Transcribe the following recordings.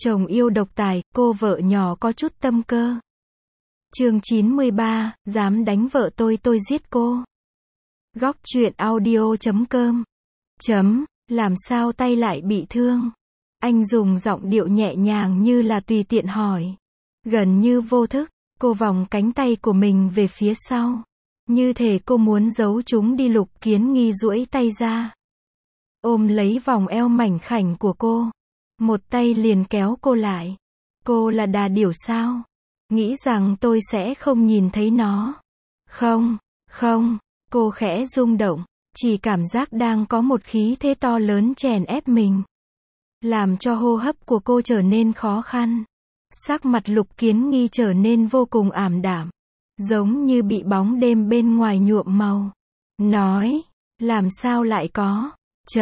Chồng yêu độc tài, cô vợ nhỏ có chút tâm cơ. Chương 93, dám đánh vợ tôi giết cô. Góc truyện audio.com. Làm sao tay lại bị thương? Anh dùng giọng điệu nhẹ nhàng như là tùy tiện hỏi. Gần như vô thức, cô vòng cánh tay của mình về phía sau. Như thể cô muốn giấu chúng đi. Lục Kiến Nghi duỗi tay ra, ôm lấy vòng eo mảnh khảnh của cô. Một tay liền kéo cô lại. Cô là đà điểu sao? Nghĩ rằng tôi sẽ không nhìn thấy nó. Không, cô khẽ rung động, chỉ cảm giác đang có một khí thế to lớn chèn ép mình, làm cho hô hấp của cô trở nên khó khăn. Sắc mặt Lục Kiến Nghi trở nên vô cùng ảm đạm, giống như bị bóng đêm bên ngoài nhuộm màu. Nói, làm sao lại có?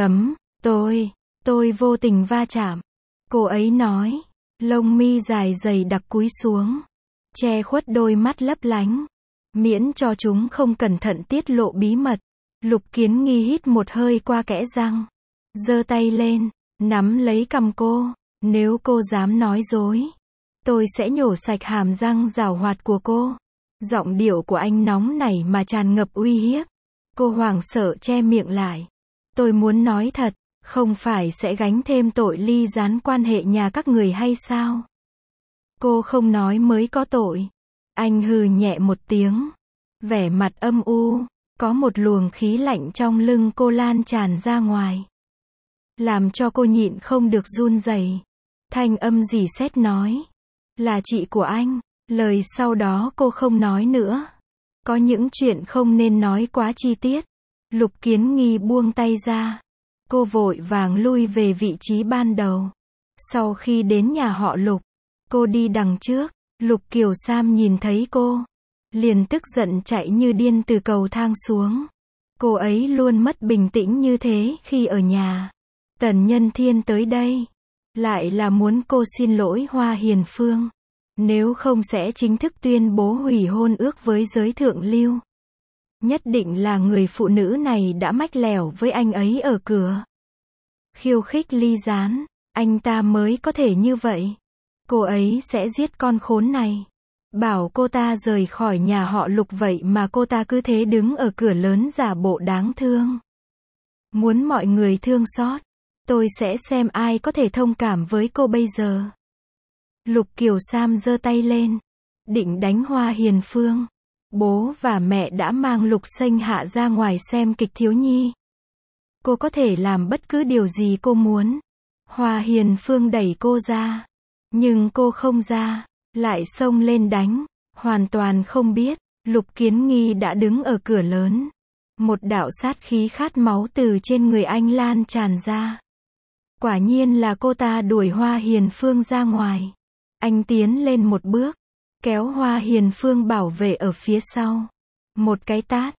Tôi vô tình va chạm. Cô ấy nói, lông mi dài dày đặc cúi xuống, che khuất đôi mắt lấp lánh, miễn cho chúng không cẩn thận tiết lộ bí mật. Lục Kiến Nghi hít một hơi qua kẽ răng, giơ tay lên, nắm lấy cằm cô. Nếu cô dám nói dối, tôi sẽ nhổ sạch hàm răng giảo hoạt của cô. Giọng điệu của anh nóng nảy mà tràn ngập uy hiếp. Cô hoảng sợ che miệng lại. Tôi muốn nói thật, không phải sẽ gánh thêm tội ly gián quan hệ nhà các người hay sao? Cô không nói mới có tội. Anh hừ nhẹ một tiếng, vẻ mặt âm u, có một luồng khí lạnh trong lưng cô lan tràn ra ngoài, làm cho cô nhịn không được run rẩy. Thanh âm rỉ sét nói, là chị của anh. Lời sau đó cô không nói nữa. Có những chuyện không nên nói quá chi tiết. Lục Kiến Nghi buông tay ra. Cô vội vàng lui về vị trí ban đầu. Sau khi đến nhà họ Lục, cô đi đằng trước. Lục Kiều Sam nhìn thấy cô, liền tức giận chạy như điên từ cầu thang xuống. Cô ấy luôn mất bình tĩnh như thế khi ở nhà. Tần Nhân Thiên tới đây, lại là muốn cô xin lỗi Hoa Hiền Phương. Nếu không sẽ chính thức tuyên bố hủy hôn ước với giới thượng lưu. Nhất định là người phụ nữ này đã mách lẻo với anh ấy ở cửa, khiêu khích ly gián, anh ta mới có thể như vậy. Cô ấy sẽ giết con khốn này. Bảo cô ta rời khỏi nhà họ Lục, vậy mà cô ta cứ thế đứng ở cửa lớn giả bộ đáng thương. Muốn mọi người thương xót, tôi sẽ xem ai có thể thông cảm với cô bây giờ. Lục Kiều Sam giơ tay lên, định đánh Hoa Hiền Phương. Bố và mẹ đã mang Lục Xanh Hạ ra ngoài xem kịch thiếu nhi. Cô có thể làm bất cứ điều gì cô muốn. Hoa Hiền Phương đẩy cô ra, nhưng cô không ra, lại xông lên đánh. Hoàn toàn không biết, Lục Kiến Nghi đã đứng ở cửa lớn. Một đạo sát khí khát máu từ trên người anh lan tràn ra. Quả nhiên là cô ta đuổi Hoa Hiền Phương ra ngoài. Anh tiến lên một bước, kéo Hoa Hiền Phương bảo vệ ở phía sau. Một cái tát,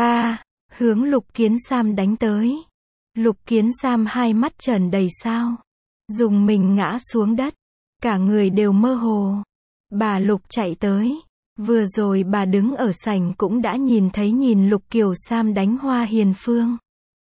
hướng Lục Kiến Sam đánh tới. Lục Kiến Sam hai mắt trần đầy sao, dùng mình ngã xuống đất, cả người đều mơ hồ. Bà Lục chạy tới, vừa rồi bà đứng ở sảnh cũng đã nhìn Lục Kiều Sam đánh Hoa Hiền Phương.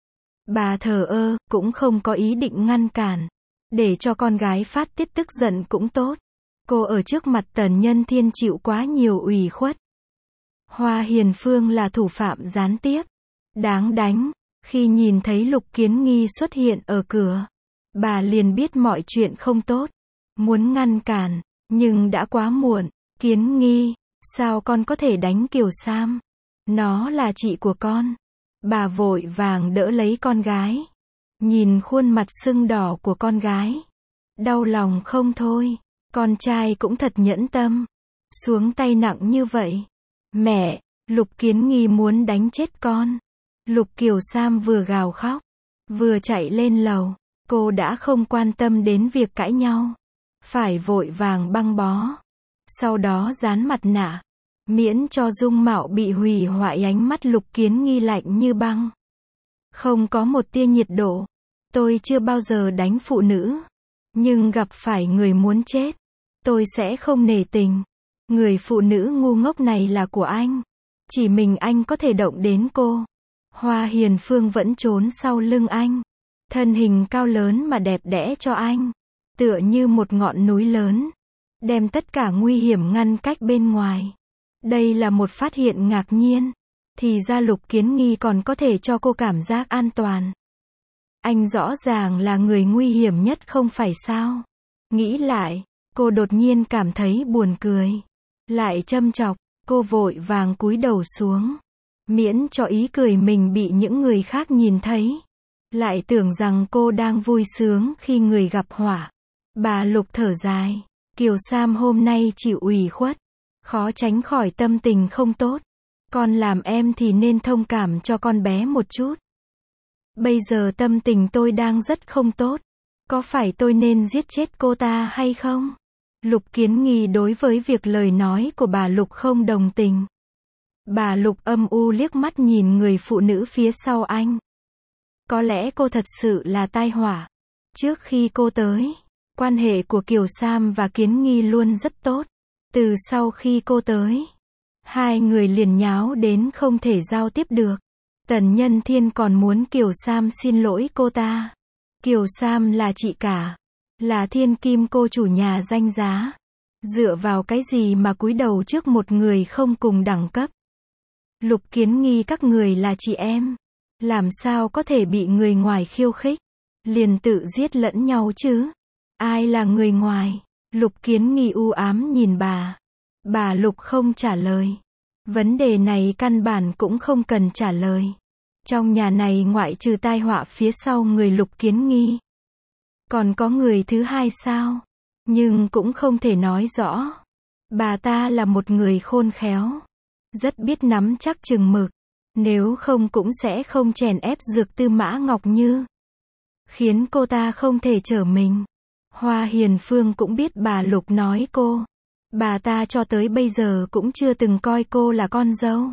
Bà thờ ơ, cũng không có ý định ngăn cản, để cho con gái phát tiết tức giận cũng tốt. Cô ở trước mặt Tần Nhân Thiên chịu quá nhiều ủy khuất. Hoa Hiền Phương là thủ phạm gián tiếp, đáng đánh. Khi nhìn thấy Lục Kiến Nghi xuất hiện ở cửa, bà liền biết mọi chuyện không tốt, muốn ngăn cản, nhưng đã quá muộn. Kiến Nghi, sao con có thể đánh Kiều Sam? Nó là chị của con. Bà vội vàng đỡ lấy con gái, nhìn khuôn mặt sưng đỏ của con gái, đau lòng không thôi. Con trai cũng thật nhẫn tâm, xuống tay nặng như vậy. Mẹ, Lục Kiến Nghi muốn đánh chết con. Lục Kiều Sam vừa gào khóc, vừa chạy lên lầu. Cô đã không quan tâm đến việc cãi nhau, phải vội vàng băng bó, sau đó dán mặt nạ, miễn cho dung mạo bị hủy hoại. Ánh mắt Lục Kiến Nghi lạnh như băng, không có một tia nhiệt độ. Tôi chưa bao giờ đánh phụ nữ, nhưng gặp phải người muốn chết, tôi sẽ không nể tình. Người phụ nữ ngu ngốc này là của anh, chỉ mình anh có thể động đến cô. Hoa Hiền Phương vẫn trốn sau lưng anh, thân hình cao lớn mà đẹp đẽ cho anh. tựa như một ngọn núi lớn, đem tất cả nguy hiểm ngăn cách bên ngoài. Đây là một phát hiện ngạc nhiên. Thì ra Lục Kiến Nghi còn có thể cho cô cảm giác an toàn. Anh rõ ràng là người nguy hiểm nhất không phải sao? Nghĩ lại, cô đột nhiên cảm thấy buồn cười. Lại châm chọc, cô vội vàng cúi đầu xuống. Miễn cho ý cười mình bị những người khác nhìn thấy. Lại tưởng rằng cô đang vui sướng khi người gặp họa. Bà Lục thở dài. Kiều Sam hôm nay chịu ủy khuất. Khó tránh khỏi tâm tình không tốt. Con làm em thì nên thông cảm cho con bé một chút. Bây giờ tâm tình tôi đang rất không tốt. Có phải tôi nên giết chết cô ta hay không? Lục Kiến Nghi đối với việc lời nói của bà Lục không đồng tình. Bà Lục âm u liếc mắt nhìn người phụ nữ phía sau anh. Có lẽ cô thật sự là tai họa. Trước khi cô tới, quan hệ của Kiều Sam và Kiến Nghi luôn rất tốt. Từ sau khi cô tới, hai người liền nháo đến không thể giao tiếp được. Tần Nhân Thiên còn muốn Kiều Sam xin lỗi cô ta. Kiều Sam là chị cả, là thiên kim cô chủ nhà danh giá. Dựa vào cái gì mà cúi đầu trước một người không cùng đẳng cấp? Lục Kiến Nghi các người là chị em. Làm sao có thể bị người ngoài khiêu khích? Liền tự giết lẫn nhau chứ? Ai là người ngoài? Lục Kiến Nghi u ám nhìn bà. Bà Lục không trả lời. Vấn đề này căn bản cũng không cần trả lời. Trong nhà này ngoại trừ tai họa phía sau người Lục Kiến Nghi, còn có người thứ hai sao? Nhưng cũng không thể nói rõ. Bà ta là một người khôn khéo, rất biết nắm chắc chừng mực. Nếu không cũng sẽ không chèn ép Dược Tư Mã Ngọc Như, khiến cô ta không thể trở mình. Hoa Hiền Phương cũng biết bà Lục nói cô. Bà ta cho tới bây giờ cũng chưa từng coi cô là con dâu.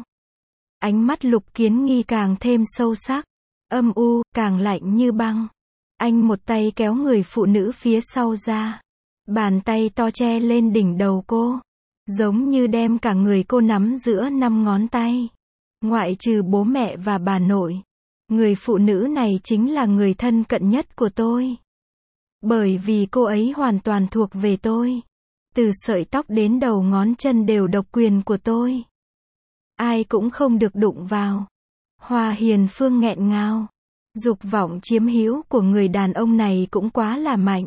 Ánh mắt Lục Kiến Nghi càng thêm sâu sắc, âm u, càng lạnh như băng. Anh một tay kéo người phụ nữ phía sau ra. Bàn tay to che lên đỉnh đầu cô, giống như đem cả người cô nắm giữa 5 ngón tay. Ngoại trừ bố mẹ và bà nội, người phụ nữ này chính là người thân cận nhất của tôi. Bởi vì cô ấy hoàn toàn thuộc về tôi. Từ sợi tóc đến đầu ngón chân đều độc quyền của tôi. Ai cũng không được đụng vào. Hoa Hiền Phương nghẹn ngào. Dục vọng chiếm hữu của người đàn ông này cũng quá là mạnh.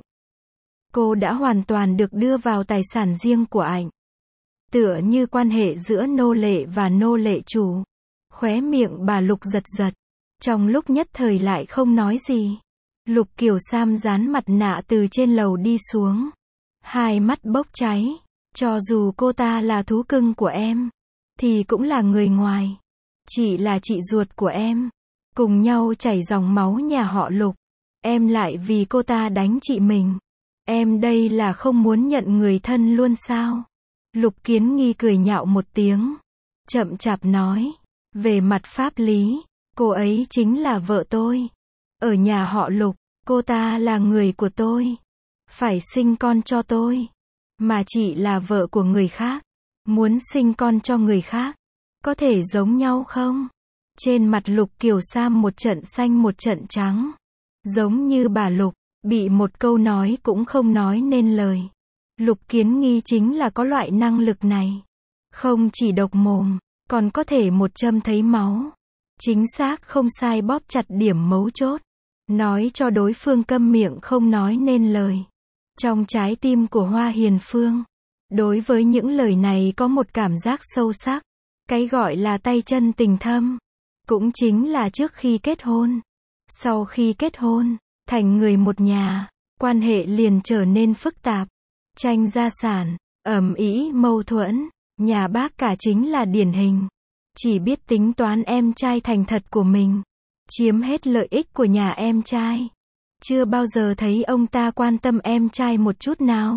Cô đã hoàn toàn được đưa vào tài sản riêng của anh. Tựa như quan hệ giữa nô lệ và nô lệ chủ. Khóe miệng bà Lục giật giật. Trong lúc nhất thời lại không nói gì. Lục Kiều Sam dán mặt nạ từ trên lầu đi xuống. Hai mắt bốc cháy. Cho dù cô ta là thú cưng của em, thì cũng là người ngoài. Chị là chị ruột của em. Cùng nhau chảy dòng máu nhà họ Lục. Em lại vì cô ta đánh chị mình. Em đây là không muốn nhận người thân luôn sao? Lục Kiến Nghi cười nhạo một tiếng. Chậm chạp nói. Về mặt pháp lý, cô ấy chính là vợ tôi. Ở nhà họ Lục, cô ta là người của tôi. Phải sinh con cho tôi. Mà chị là vợ của người khác. Muốn sinh con cho người khác. Có thể giống nhau không? Trên mặt Lục Kiều Sam một trận xanh một trận trắng. Giống như bà Lục, bị một câu nói cũng không nói nên lời. Lục Kiến Nghi chính là có loại năng lực này. Không chỉ độc mồm, còn có thể một châm thấy máu. Chính xác không sai bóp chặt điểm mấu chốt. Nói cho đối phương câm miệng không nói nên lời. Trong trái tim của Hoa Hiền Phương, đối với những lời này có một cảm giác sâu sắc. Cái gọi là tay chân tình thâm, cũng chính là trước khi kết hôn. Sau khi kết hôn, thành người một nhà, quan hệ liền trở nên phức tạp. Tranh gia sản, ầm ĩ mâu thuẫn. Nhà bác cả chính là điển hình. Chỉ biết tính toán em trai thành thật của mình. Chiếm hết lợi ích của nhà em trai. Chưa bao giờ thấy ông ta quan tâm em trai một chút nào.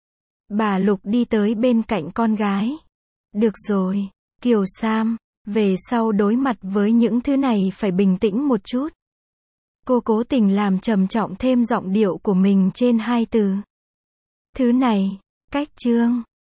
Bà Lục đi tới bên cạnh con gái. Được rồi, Kiều Sam, về sau đối mặt với những thứ này phải bình tĩnh một chút. Cô cố tình làm trầm trọng thêm giọng điệu của mình trên hai từ. Thứ này, cách chương.